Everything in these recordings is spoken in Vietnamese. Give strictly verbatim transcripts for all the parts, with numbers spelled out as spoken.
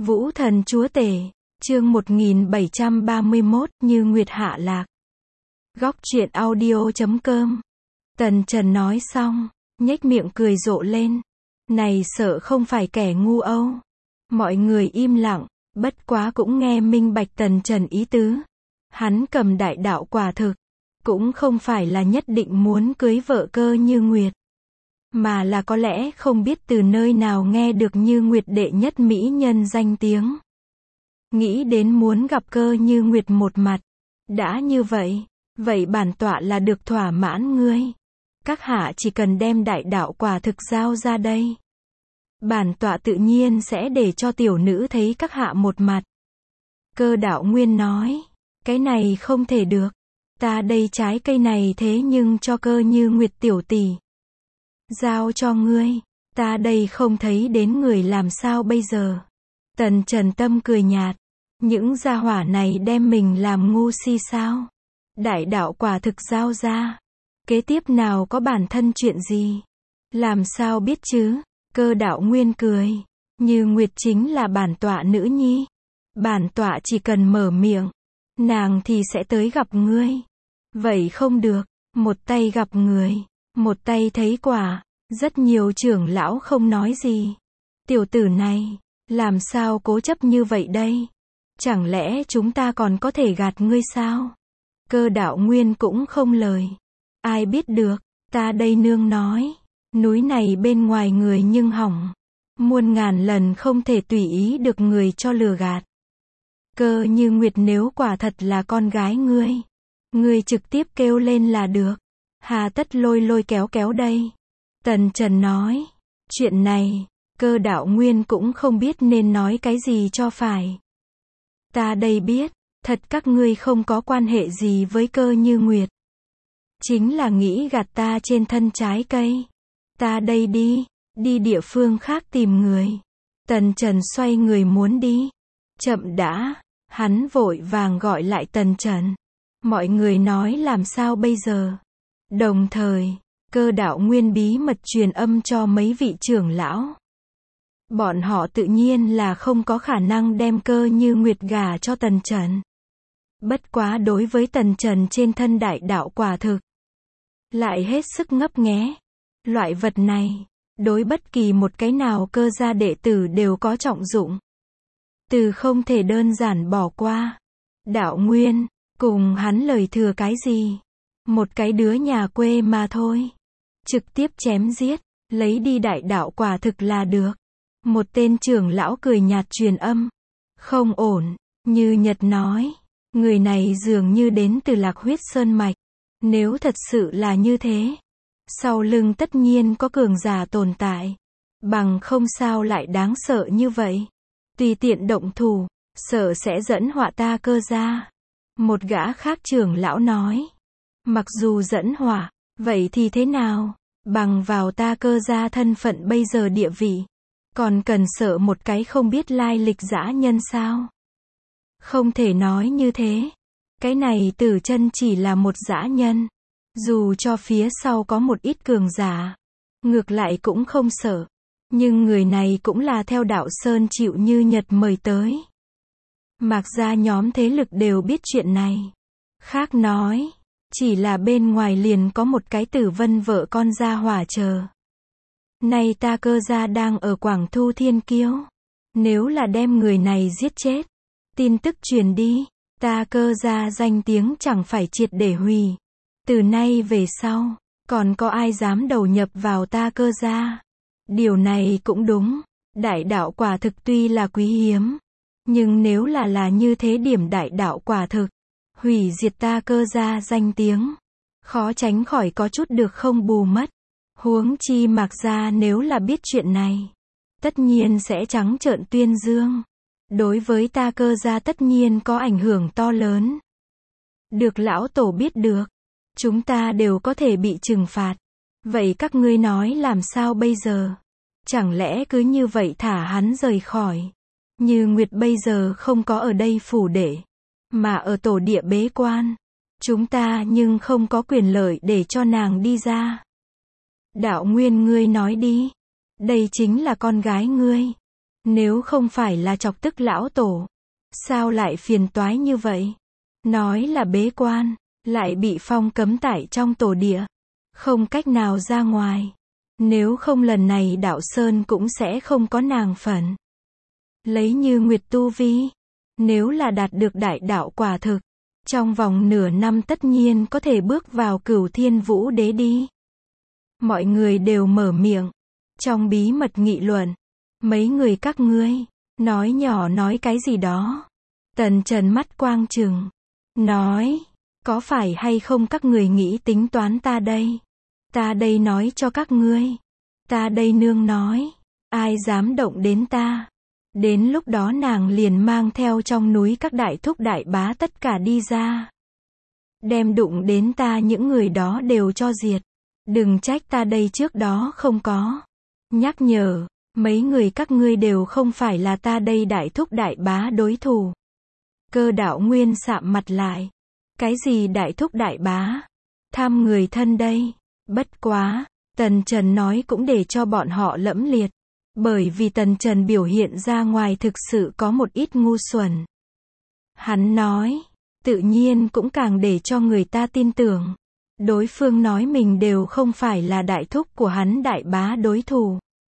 Vũ thần chúa tể, chương một nghìn bảy trăm ba mươi mốt, Như Nguyệt hạ lạc. Góc truyện audio chấm com. Tần Trần nói xong, nhếch miệng cười rộ lên. Này sợ không phải kẻ ngu âu. Mọi người im lặng, bất quá cũng nghe minh bạch Tần Trần ý tứ. Hắn cầm đại đạo quả thực, cũng không phải là nhất định muốn cưới vợ Cơ Như Nguyệt, mà là có lẽ không biết từ nơi nào nghe được Như Nguyệt đệ nhất mỹ nhân danh tiếng. Nghĩ đến muốn gặp Cơ Như Nguyệt một mặt. Đã như vậy, vậy bản tọa là được thỏa mãn ngươi. Các hạ chỉ cần đem đại đạo quả thực giao ra đây. Bản tọa tự nhiên sẽ để cho tiểu nữ thấy các hạ một mặt. Cơ Đạo Nguyên nói, cái này không thể được. Ta đây trái cây này thế nhưng cho Cơ Như Nguyệt tiểu tỷ. Giao cho ngươi, ta đây không thấy đến người làm sao bây giờ. Tần Trần Tâm cười nhạt, những gia hỏa này đem mình làm ngu si sao? Đại đạo quả thực giao ra, kế tiếp nào có bản thân chuyện gì? Làm sao biết chứ? Cơ Đạo Nguyên cười, Như Nguyệt chính là bản tọa nữ nhi. Bản tọa chỉ cần mở miệng, nàng thì sẽ tới gặp ngươi. Vậy không được, một tay gặp người, một tay thấy quả. Rất nhiều trưởng lão không nói gì. Tiểu tử này, làm sao cố chấp như vậy đây? Chẳng lẽ chúng ta còn có thể gạt ngươi sao? Cơ Đạo Nguyên cũng không lời. Ai biết được, ta đây nương nói. Núi này bên ngoài người nhưng hỏng. Muôn ngàn lần không thể tùy ý được người cho lừa gạt. Cơ Như Nguyệt nếu quả thật là con gái ngươi, ngươi trực tiếp kêu lên là được. Hà tất lôi lôi kéo kéo đây. Tần Trần nói, chuyện này, Cơ Đạo Nguyên cũng không biết nên nói cái gì cho phải. Ta đây biết, thật các ngươi không có quan hệ gì với Cơ Như Nguyệt. Chính là nghĩ gạt ta trên thân trái cây. Ta đây đi, đi địa phương khác tìm người. Tần Trần xoay người muốn đi. Chậm đã, hắn vội vàng gọi lại Tần Trần. Mọi người nói làm sao bây giờ? Đồng thời, Cơ Đạo Nguyên bí mật truyền âm cho mấy vị trưởng lão. Bọn họ tự nhiên là không có khả năng đem Cơ Như Nguyệt gả cho Tần Trần. Bất quá đối với Tần Trần trên thân đại đạo quả thực, lại hết sức ngấp nghé. Loại vật này, đối bất kỳ một cái nào Cơ gia đệ tử đều có trọng dụng. Từ không thể đơn giản bỏ qua. Đạo Nguyên, cùng hắn lời thừa cái gì? Một cái đứa nhà quê mà thôi. Trực tiếp chém giết, lấy đi đại đạo quả thực là được. Một tên trưởng lão cười nhạt truyền âm. Không ổn, Như Nhật nói. Người này dường như đến từ Lạc Huyết Sơn Mạch. Nếu thật sự là như thế, sau lưng tất nhiên có cường giả tồn tại. Bằng không sao lại đáng sợ như vậy. Tùy tiện động thủ, sợ sẽ dẫn họa ta Cơ gia. Một gã khác trưởng lão nói. Mặc dù dẫn họa, vậy thì thế nào? Bằng vào ta Cơ gia thân phận bây giờ địa vị, còn cần sợ một cái không biết lai lịch dã nhân sao? Không thể nói như thế. Cái này Tử Chân chỉ là một dã nhân. Dù cho phía sau có một ít cường giả, ngược lại cũng không sợ. Nhưng người này cũng là theo Đạo Sơn chịu Như Nhật mời tới. Mạc gia nhóm thế lực đều biết chuyện này. Khác nói, chỉ là bên ngoài liền có một cái Tử Vân vợ con gia hỏa chờ. Nay ta Cơ gia đang ở Quảng Thu Thiên Kiêu. Nếu là đem người này giết chết, tin tức truyền đi, ta Cơ gia danh tiếng chẳng phải triệt để hủy. Từ nay về sau, còn có ai dám đầu nhập vào ta Cơ gia? Điều này cũng đúng. Đại đạo quả thực tuy là quý hiếm, nhưng nếu là là như thế điểm đại đạo quả thực, hủy diệt ta Cơ gia danh tiếng, khó tránh khỏi có chút được không bù mất. Huống chi Mạc gia nếu là biết chuyện này, tất nhiên sẽ trắng trợn tuyên dương. Đối với ta Cơ gia tất nhiên có ảnh hưởng to lớn. Được lão tổ biết được, chúng ta đều có thể bị trừng phạt. Vậy các ngươi nói làm sao bây giờ? Chẳng lẽ cứ như vậy thả hắn rời khỏi? Như Nguyệt bây giờ không có ở đây phủ đệ, mà ở tổ địa bế quan. Chúng ta nhưng không có quyền lợi để cho nàng đi ra. Đạo Nguyên ngươi nói đi. Đây chính là con gái ngươi. Nếu không phải là chọc tức lão tổ, sao lại phiền toái như vậy? Nói là bế quan, lại bị phong cấm tại trong tổ địa, không cách nào ra ngoài. Nếu không lần này đạo sơn cũng sẽ không có nàng phần. Lấy Như Nguyệt tu vi, nếu là đạt được đại đạo quả thực, trong vòng nửa năm tất nhiên có thể bước vào Cửu Thiên Vũ Đế đi. Mọi người đều mở miệng, trong bí mật nghị luận. Mấy người các ngươi, nói nhỏ nói cái gì đó. Tần Trần mắt quang trừng, nói, có phải hay không các người nghĩ tính toán ta đây? Ta đây nói cho các ngươi. Ta đây nương nói, ai dám động đến ta? Đến lúc đó nàng liền mang theo trong núi các đại thúc đại bá tất cả đi ra. Đem đụng đến ta những người đó đều cho diệt. Đừng trách ta đây trước đó không có nhắc nhở, mấy người các ngươi đều không phải là ta đây đại thúc đại bá đối thủ. Cơ Đạo Nguyên sạm mặt lại. Cái gì đại thúc đại bá? Tham người thân đây. Bất quá, Tần Trần nói cũng để cho bọn họ lẫm liệt. Bởi vì Tần Trần biểu hiện ra ngoài thực sự có một ít ngu xuẩn. Hắn nói, tự nhiên cũng càng để cho người ta tin tưởng. Đối phương nói mình đều không phải là đại thúc của hắn đại bá đối thủ.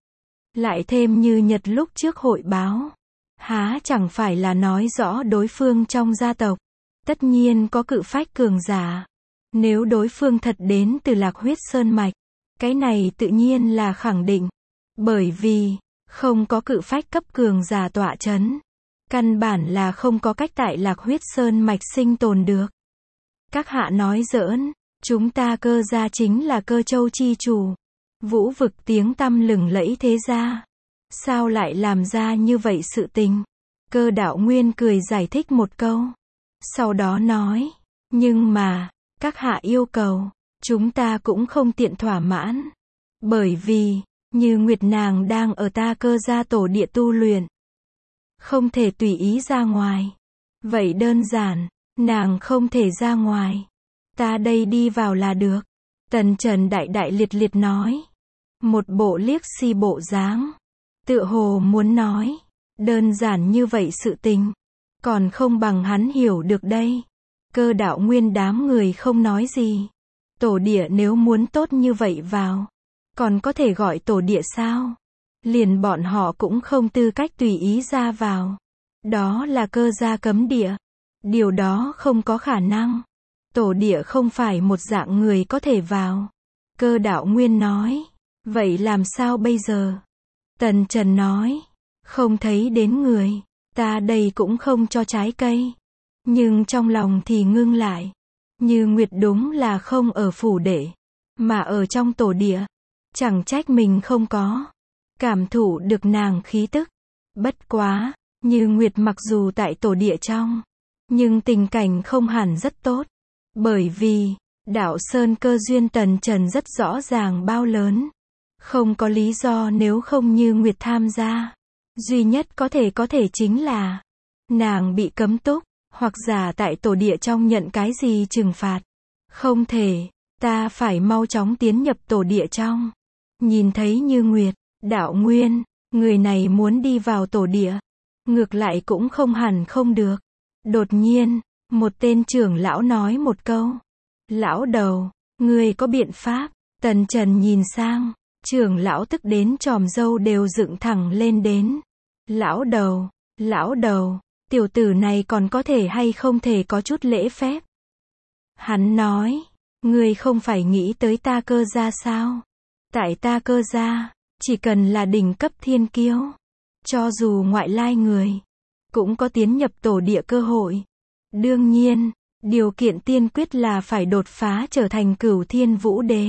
Lại thêm như Nhật lúc trước hội báo. Há chẳng phải là nói rõ đối phương trong gia tộc. Tất nhiên có cự phách cường giả. Nếu đối phương thật đến từ Lạc Huyết Sơn Mạch, cái này tự nhiên là khẳng định. Bởi vì, không có cự phách cấp cường giả tọa chấn. Căn bản là không có cách tại Lạc Huyết Sơn Mạch sinh tồn được. Các hạ nói giỡn, chúng ta Cơ gia chính là Cơ Châu chi chủ. Vũ vực tiếng tăm lừng lẫy thế gia. Sao lại làm ra như vậy sự tình? Cơ Đạo Nguyên cười giải thích một câu. Sau đó nói, nhưng mà, các hạ yêu cầu, chúng ta cũng không tiện thỏa mãn. Bởi vì, Như Nguyệt nàng đang ở ta Cơ gia tổ địa tu luyện. Không thể tùy ý ra ngoài. Vậy đơn giản, nàng không thể ra ngoài. Ta đây đi vào là được. Tần Trần đại đại liệt liệt nói. Một bộ liếc si bộ dáng. Tựa hồ muốn nói, đơn giản như vậy sự tình, còn không bằng hắn hiểu được đây. Cơ Đạo Nguyên đám người không nói gì. Tổ địa nếu muốn tốt như vậy vào, còn có thể gọi tổ địa sao? Liền bọn họ cũng không tư cách tùy ý ra vào. Đó là Cơ gia cấm địa. Điều đó không có khả năng. Tổ địa không phải một dạng người có thể vào. Cơ Đạo Nguyên nói, vậy làm sao bây giờ? Tần Trần nói, không thấy đến người, ta đây cũng không cho trái cây. Nhưng trong lòng thì ngưng lại. Như Nguyệt đúng là không ở phủ đệ, mà ở trong tổ địa. Chẳng trách mình không có cảm thụ được nàng khí tức. Bất quá, Như Nguyệt mặc dù tại tổ địa trong, nhưng tình cảnh không hẳn rất tốt. Bởi vì, đạo sơn cơ duyên Tần Trần rất rõ ràng bao lớn. Không có lý do nếu không Như Nguyệt tham gia. Duy nhất có thể có thể chính là nàng bị cấm túc, hoặc giả tại tổ địa trong nhận cái gì trừng phạt. Không thể, ta phải mau chóng tiến nhập tổ địa trong. Nhìn thấy Như Nguyệt, Đạo Nguyên, người này muốn đi vào tổ địa, ngược lại cũng không hẳn không được. Đột nhiên, một tên trưởng lão nói một câu. Lão đầu, ngươi có biện pháp? Tần Trần nhìn sang, trưởng lão tức đến chòm râu đều dựng thẳng lên đến. Lão đầu, lão đầu, tiểu tử này còn có thể hay không thể có chút lễ phép? Hắn nói, ngươi không phải nghĩ tới ta Cơ gia sao? Tại ta Cơ gia, chỉ cần là đỉnh cấp thiên kiêu, cho dù ngoại lai người, cũng có tiến nhập tổ địa cơ hội. Đương nhiên, điều kiện tiên quyết là phải đột phá trở thành Cửu Thiên Vũ Đế.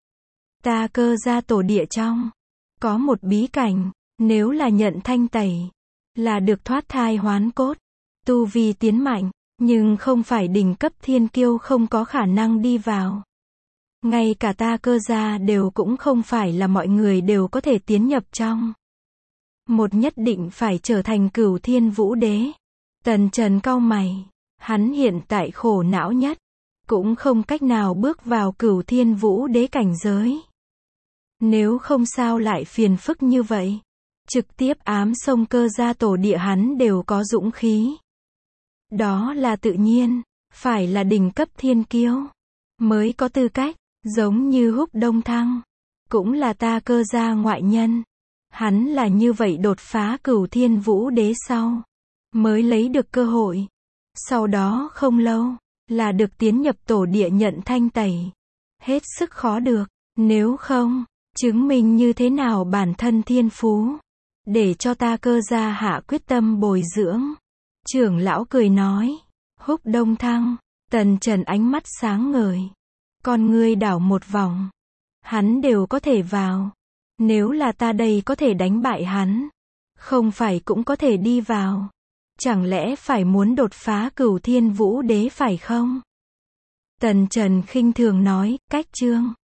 Ta Cơ gia tổ địa trong, có một bí cảnh, nếu là nhận thanh tẩy, là được thoát thai hoán cốt, tu vi tiến mạnh, nhưng không phải đỉnh cấp thiên kiêu không có khả năng đi vào. Ngay cả ta Cơ gia đều cũng không phải là mọi người đều có thể tiến nhập trong. Một nhất định phải trở thành Cửu Thiên Vũ Đế. Tần Trần cau mày, hắn hiện tại khổ não nhất, cũng không cách nào bước vào Cửu Thiên Vũ Đế cảnh giới. Nếu không sao lại phiền phức như vậy. trực tiếp ám sông Cơ Gia tổ địa hắn đều có dũng khí. Đó là tự nhiên, phải là đỉnh cấp thiên kiêu, mới có tư cách, giống như Húc Đông Thăng, cũng là ta Cơ Gia ngoại nhân. Hắn là như vậy đột phá Cửu Thiên Vũ Đế sau, mới lấy được cơ hội. Sau đó không lâu, là được tiến nhập tổ địa nhận thanh tẩy. Hết sức khó được, nếu không, chứng minh như thế nào bản thân thiên phú, để cho ta Cơ Gia hạ quyết tâm bồi dưỡng. Trưởng lão cười nói, Húc Đông Thăng, Tần Trần ánh mắt sáng ngời, con ngươi đảo một vòng, hắn đều có thể vào, nếu là ta đây có thể đánh bại hắn, không phải cũng có thể đi vào, chẳng lẽ phải muốn đột phá Cửu Thiên Vũ Đế phải không? Tần Trần khinh thường nói, cách chương